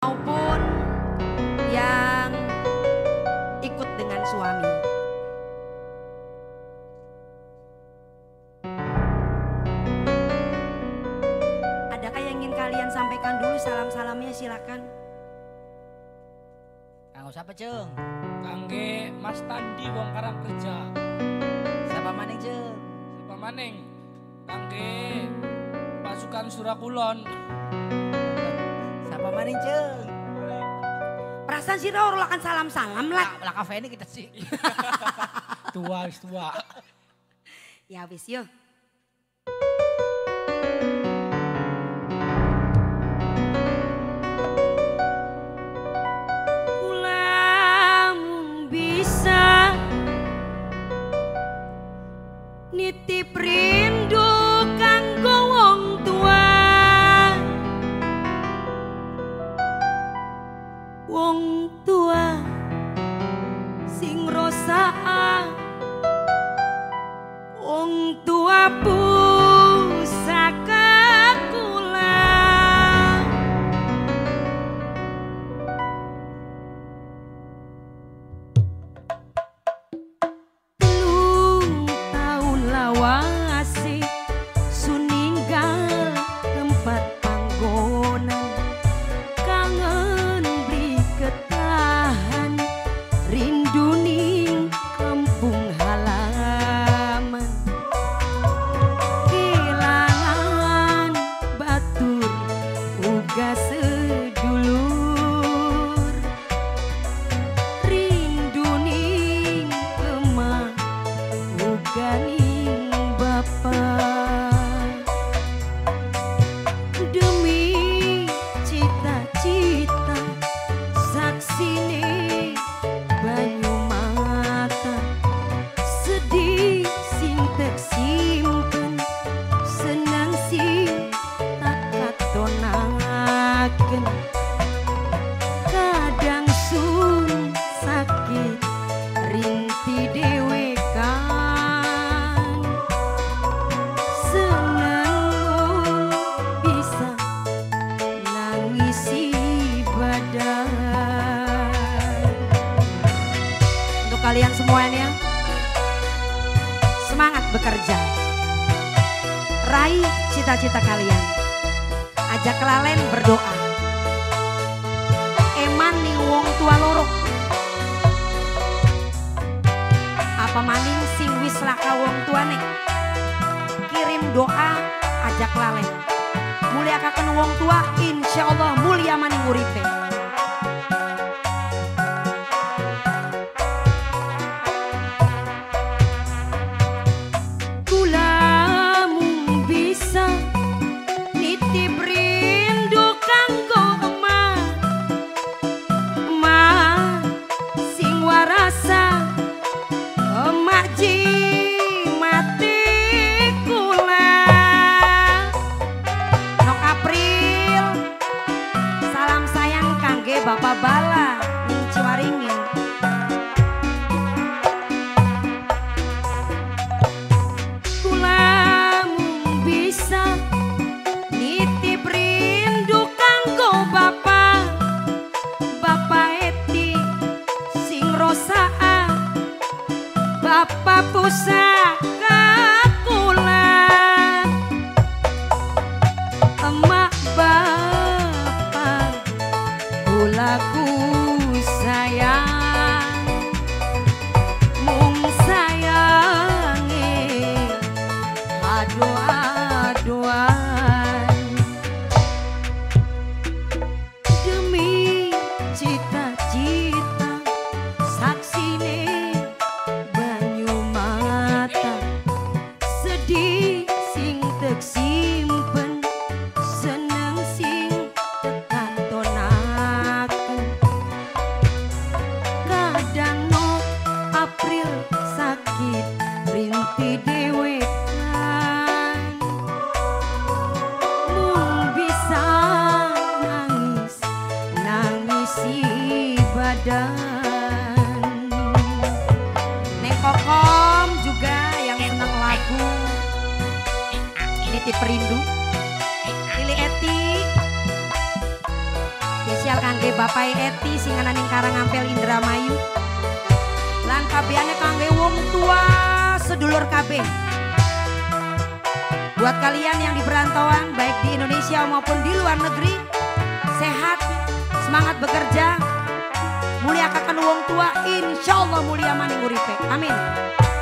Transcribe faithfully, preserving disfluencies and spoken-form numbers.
maupun yang ikut dengan suami. Adakah yang ingin kalian sampaikan dulu salam-salamnya, silakan. Kanggo siapa Ceng? Kangge Mas Tandi wong Karang Kerja. Siapa maning Ceng? Siapa maning? Kangge pasukan Surakulon. Siapa maning Ceng? Perasaan si Raul akan salam-salam lah. Lah kafe ini kita sih. Tua wis tua. Ya wis yuk. Lamun bisa nitip rindu kanggo wong tua, wong tua sing rosaan, wong tua pusaka kula. Telung tahun lawase suninggal tempat panggonan, kangen beli ketahan rindu ning kampung halaman. Kelangan batur uga sedulur, rindu ning emak uga ning bapak. Demi cita-cita saksine banyu mata, sedih sing tersimpen, senang sing tak katonaken. Kadang sun sakit rinti dewekan, senang bisa nangisi badan. Untuk kalian semuanya, semangat bekerja, raih cita-cita kalian, ajak kelalen berdoa. Eman ning wong tua loro, apa maning sing wis laka wong tuane, kirim doa, ajak lalen. Muliakaken wong tua, insya Allah mulia maning uripe. Kula mung bisa nitip rindu kanggo emak, emak sing warasa, emak jimati kula. Nok April, salam sayang kangge Bapak Bala ning Ciwaringin. Kula mung bisa nitip rindu kanggo Bapak, Bapak Eti sing rosaan, Bapak pusaka kula. Emak bapak kulaku sayang, mung sayange aduh-aduhan. Demi cita-cita saksine banyu mata, sedih sing tek simpen, seneng sing tekan tonaken. Kadang no April sakit rinti dewekan, mung bisa nangis nangisi badan. Neng Kokom juga yang senang lagu Nitip Rindu, Lili Eti, Spesial kangge Bapak Eti sing ana ning Karangampel Indramayu. Lan kabehane kangge wong tua sedulur kabeh. Buat kalian yang di perantauan baik di Indonesia maupun di luar negeri, sehat, semangat bekerja, muliakan wong tua, insya Allah mulia maning uripe. Amin.